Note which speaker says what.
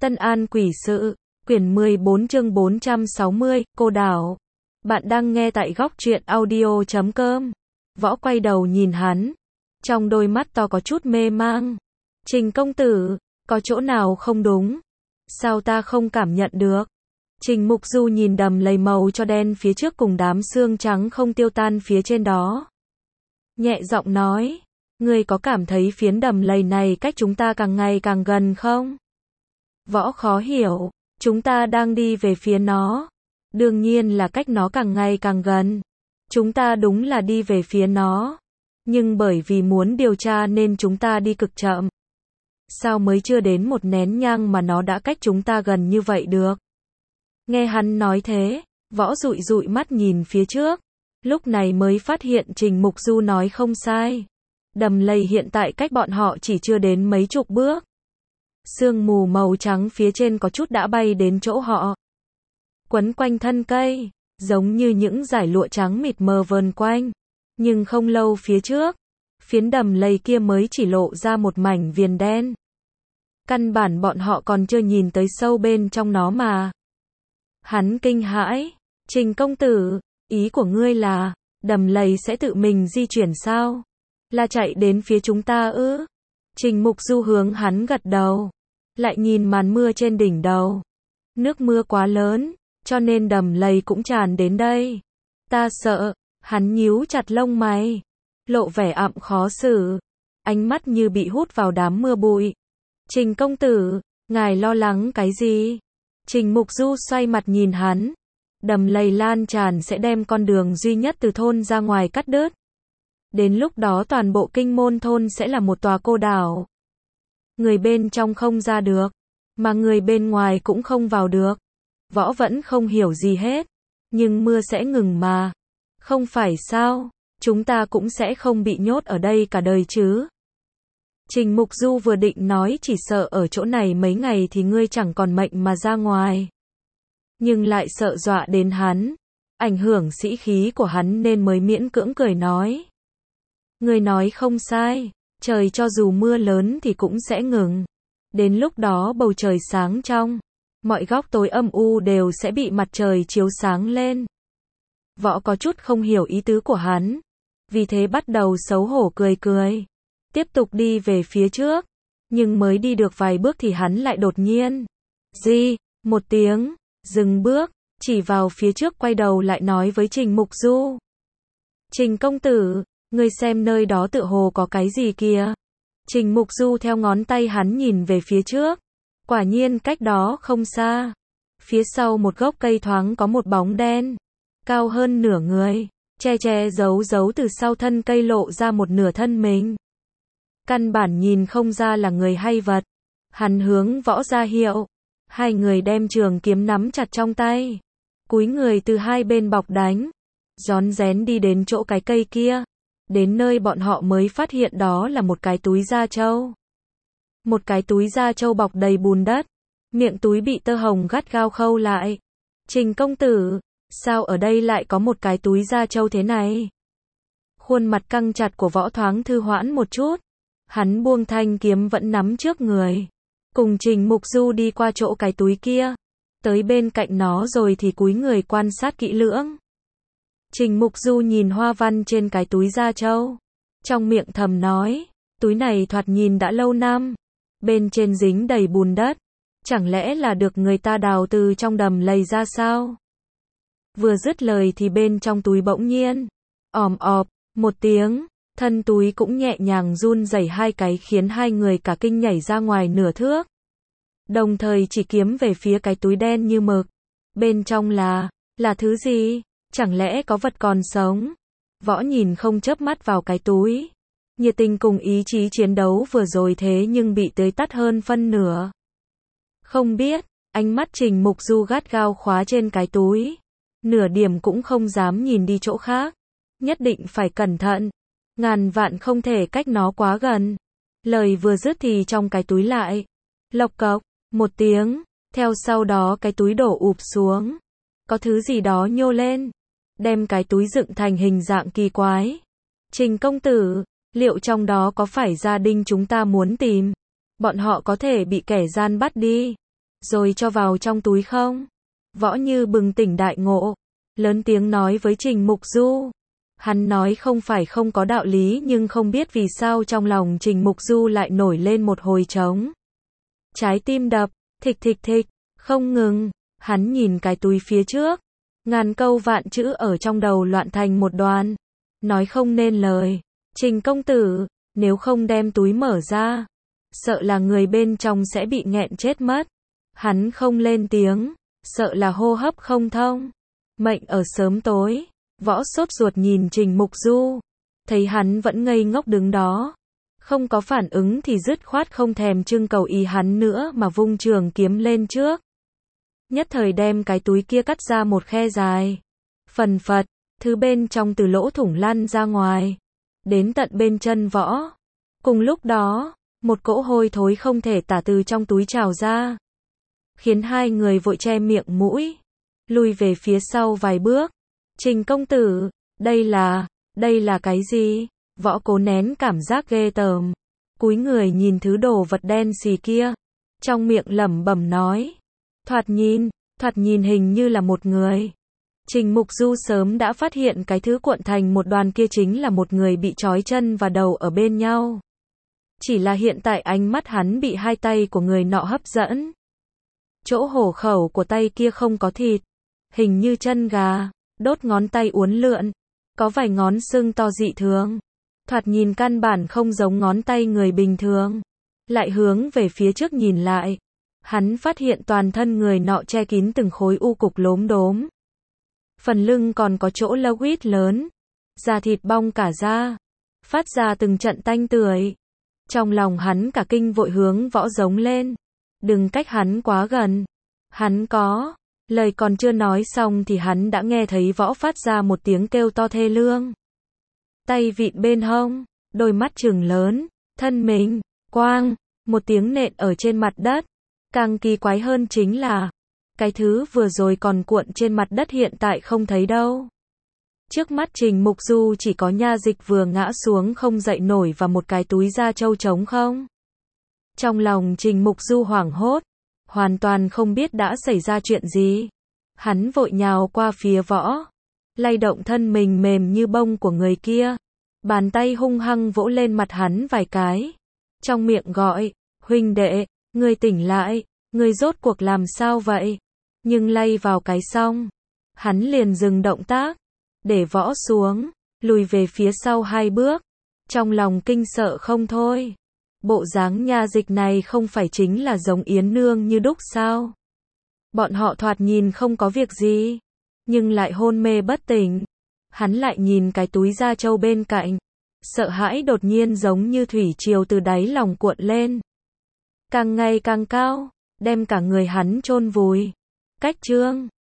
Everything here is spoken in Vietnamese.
Speaker 1: Tân An Quỷ Sự, quyển 14 chương 460, Cô Đảo. Bạn đang nghe tại góc truyện audio.com. Võ quay đầu nhìn hắn. Trong đôi mắt to có chút mê mang. Trình công tử, có chỗ nào không đúng? Sao ta không cảm nhận được? Trình Mục Du nhìn đầm lầy màu cho đen phía trước cùng đám xương trắng không tiêu tan phía trên đó. Nhẹ giọng nói, ngươi có cảm thấy phiến đầm lầy này cách chúng ta càng ngày càng gần không? Võ khó hiểu, chúng ta đang đi về phía nó. Đương nhiên là cách nó càng ngày càng gần. Chúng ta đúng là đi về phía nó. Nhưng bởi vì muốn điều tra nên chúng ta đi cực chậm. Sao mới chưa đến một nén nhang mà nó đã cách chúng ta gần như vậy được? Nghe hắn nói thế, Võ dụi dụi mắt nhìn phía trước. Lúc này mới phát hiện Trình Mục Du nói không sai. Đầm lầy hiện tại cách bọn họ chỉ chưa đến mấy chục bước. Sương mù màu trắng phía trên có chút đã bay đến chỗ họ. Quấn quanh thân cây, giống như những dải lụa trắng mịt mờ vờn quanh. Nhưng không lâu phía trước, phiến đầm lầy kia mới chỉ lộ ra một mảnh viền đen. Căn bản bọn họ còn chưa nhìn tới sâu bên trong nó mà. Hắn kinh hãi, Trình công tử, ý của ngươi là, đầm lầy sẽ tự mình di chuyển sao? Là chạy đến phía chúng ta ư? Trình Mục Du hướng hắn gật đầu. Lại nhìn màn mưa trên đỉnh đầu. Nước mưa quá lớn, cho nên đầm lầy cũng tràn đến đây. Ta sợ, hắn nhíu chặt lông mày. Lộ vẻ ặm khó xử. Ánh mắt như bị hút vào đám mưa bụi. Trình công tử, ngài lo lắng cái gì? Trình Mục Du xoay mặt nhìn hắn. Đầm lầy lan tràn sẽ đem con đường duy nhất từ thôn ra ngoài cắt đứt. Đến lúc đó toàn bộ Kinh Môn thôn sẽ là một tòa cô đảo. Người bên trong không ra được, mà người bên ngoài cũng không vào được. Võ vẫn không hiểu gì hết, nhưng mưa sẽ ngừng mà. Không phải sao, chúng ta cũng sẽ không bị nhốt ở đây cả đời chứ. Trình Mục Du vừa định nói chỉ sợ ở chỗ này mấy ngày thì ngươi chẳng còn mệnh mà ra ngoài. Nhưng lại sợ dọa đến hắn, ảnh hưởng sĩ khí của hắn nên mới miễn cưỡng cười nói. Ngươi nói không sai, trời cho dù mưa lớn thì cũng sẽ ngừng. Đến lúc đó bầu trời sáng trong, mọi góc tối âm u đều sẽ bị mặt trời chiếu sáng lên. Võ có chút không hiểu ý tứ của hắn, vì thế bắt đầu xấu hổ cười cười. Tiếp tục đi về phía trước, nhưng mới đi được vài bước thì hắn lại đột nhiên. Một tiếng, dừng bước, chỉ vào phía trước quay đầu lại nói với Trình Mục Du. Trình công tử, ngươi xem nơi đó tựa hồ có cái gì kìa. Trình Mục Du theo ngón tay hắn nhìn về phía trước. Quả nhiên cách đó không xa. Phía sau một gốc cây thoáng có một bóng đen. Cao hơn nửa người. Che giấu từ sau thân cây lộ ra một nửa thân mình. Căn bản nhìn không ra là người hay vật. Hắn hướng Võ ra hiệu. Hai người đem trường kiếm nắm chặt trong tay. Cúi người từ hai bên bọc đánh. Rón rén đi đến chỗ cái cây kia. Đến nơi bọn họ mới phát hiện đó là một cái túi da trâu. Một cái túi da trâu bọc đầy bùn đất. Miệng túi bị tơ hồng gắt gao khâu lại. Trình công tử, sao ở đây lại có một cái túi da trâu thế này? Khuôn mặt căng chặt của Võ thoáng thư hoãn một chút. Hắn buông thanh kiếm vẫn nắm trước người. Cùng Trình Mục Du đi qua chỗ cái túi kia. Tới bên cạnh nó rồi thì cúi người quan sát kỹ lưỡng. Trình Mục Du nhìn hoa văn trên cái túi da trâu. Trong miệng thầm nói, túi này thoạt nhìn đã lâu năm. Bên trên dính đầy bùn đất. Chẳng lẽ là được người ta đào từ trong đầm lầy ra sao? Vừa dứt lời thì bên trong túi bỗng nhiên. Òm ọp, một tiếng. Thân túi cũng nhẹ nhàng run rẩy hai cái khiến hai người cả kinh nhảy ra ngoài nửa thước. Đồng thời chỉ kiếm về phía cái túi đen như mực. Bên trong là thứ gì? Chẳng lẽ có vật còn sống? Võ nhìn không chớp mắt vào cái túi. Nhiệt tình cùng ý chí chiến đấu vừa rồi thế nhưng bị tưới tắt hơn phân nửa. Không biết, ánh mắt Trình Mục Du gắt gao khóa trên cái túi. Nửa điểm cũng không dám nhìn đi chỗ khác. Nhất định phải cẩn thận. Ngàn vạn không thể cách nó quá gần. Lời vừa dứt thì trong cái túi lại. Lộc cộc, một tiếng. Theo sau đó cái túi đổ ụp xuống. Có thứ gì đó nhô lên. Đem cái túi dựng thành hình dạng kỳ quái. Trình công tử, liệu trong đó có phải gia đình chúng ta muốn tìm? Bọn họ có thể bị kẻ gian bắt đi. rồi cho vào trong túi không? Võ Như bừng tỉnh đại ngộ, lớn tiếng nói với Trình Mục Du. Hắn nói không phải không có đạo lý nhưng không biết vì sao trong lòng Trình Mục Du lại nổi lên một hồi trống. Trái tim đập, thịch thịch thịch, không ngừng, hắn nhìn cái túi phía trước, ngàn câu vạn chữ ở trong đầu loạn thành một đoàn, nói không nên lời. Trình công tử, nếu không đem túi mở ra, sợ là người bên trong sẽ bị nghẹn chết mất. Hắn không lên tiếng, sợ là hô hấp không thông. Mệnh ở sớm tối, Võ sốt ruột nhìn Trình Mục Du, thấy hắn vẫn ngây ngốc đứng đó, không có phản ứng thì dứt khoát không thèm trưng cầu ý hắn nữa mà vung trường kiếm lên trước. Nhất thời đem cái túi kia cắt ra một khe dài. Phần phật, thứ bên trong từ lỗ thủng lăn ra ngoài, đến tận bên chân Võ. Cùng lúc đó, một cỗ hôi thối không thể tả từ trong túi trào ra, khiến hai người vội che miệng mũi, lùi về phía sau vài bước. Trình công tử, đây là cái gì? Võ cố nén cảm giác ghê tởm, cúi người nhìn thứ đồ vật đen xì kia, trong miệng lẩm bẩm nói, thoạt nhìn hình như là một người. Trình Mục Du sớm đã phát hiện cái thứ cuộn thành một đoàn kia chính là một người bị trói chân và đầu ở bên nhau. Chỉ là hiện tại ánh mắt hắn bị hai tay của người nọ hấp dẫn. Chỗ hổ khẩu của tay kia không có thịt, hình như chân gà, đốt ngón tay uốn lượn, có vài ngón sưng to dị thường. Thoạt nhìn căn bản không giống ngón tay người bình thường. Lại hướng về phía trước nhìn lại, hắn phát hiện toàn thân người nọ che kín từng khối u cục lốm đốm. Phần lưng còn có chỗ lông quít lớn, da thịt bong cả ra, phát ra từng trận tanh tưởi. Trong lòng hắn cả kinh vội hướng Võ giống lên, đừng cách hắn quá gần. Hắn có, lời còn chưa nói xong thì hắn đã nghe thấy Võ phát ra một tiếng kêu to thê lương. Tay vịn bên hông, đôi mắt trừng lớn, thân mình, quang, một tiếng nện ở trên mặt đất. Càng kỳ quái hơn chính là, cái thứ vừa rồi còn cuộn trên mặt đất hiện tại không thấy đâu. Trước mắt Trình Mục Du chỉ có nha dịch vừa ngã xuống không dậy nổi và một cái túi da trâu trống không. Trong lòng Trình Mục Du hoảng hốt, hoàn toàn không biết đã xảy ra chuyện gì. Hắn vội nhào qua phía Võ, lay động thân mình mềm như bông của người kia, bàn tay hung hăng vỗ lên mặt hắn vài cái, trong miệng gọi, huynh đệ, ngươi tỉnh lại, ngươi rốt cuộc làm sao vậy? Nhưng lay vào cái xong, hắn liền dừng động tác, để Võ xuống, lùi về phía sau hai bước, trong lòng kinh sợ không thôi. Bộ dáng nha dịch này không phải chính là giống Yến Nương như đúc sao? Bọn họ thoạt nhìn không có việc gì, nhưng lại hôn mê bất tỉnh. Hắn lại nhìn cái túi da trâu bên cạnh, sợ hãi đột nhiên giống như thủy triều từ đáy lòng cuộn lên, càng ngày càng cao, đem cả người hắn chôn vùi. Cách chương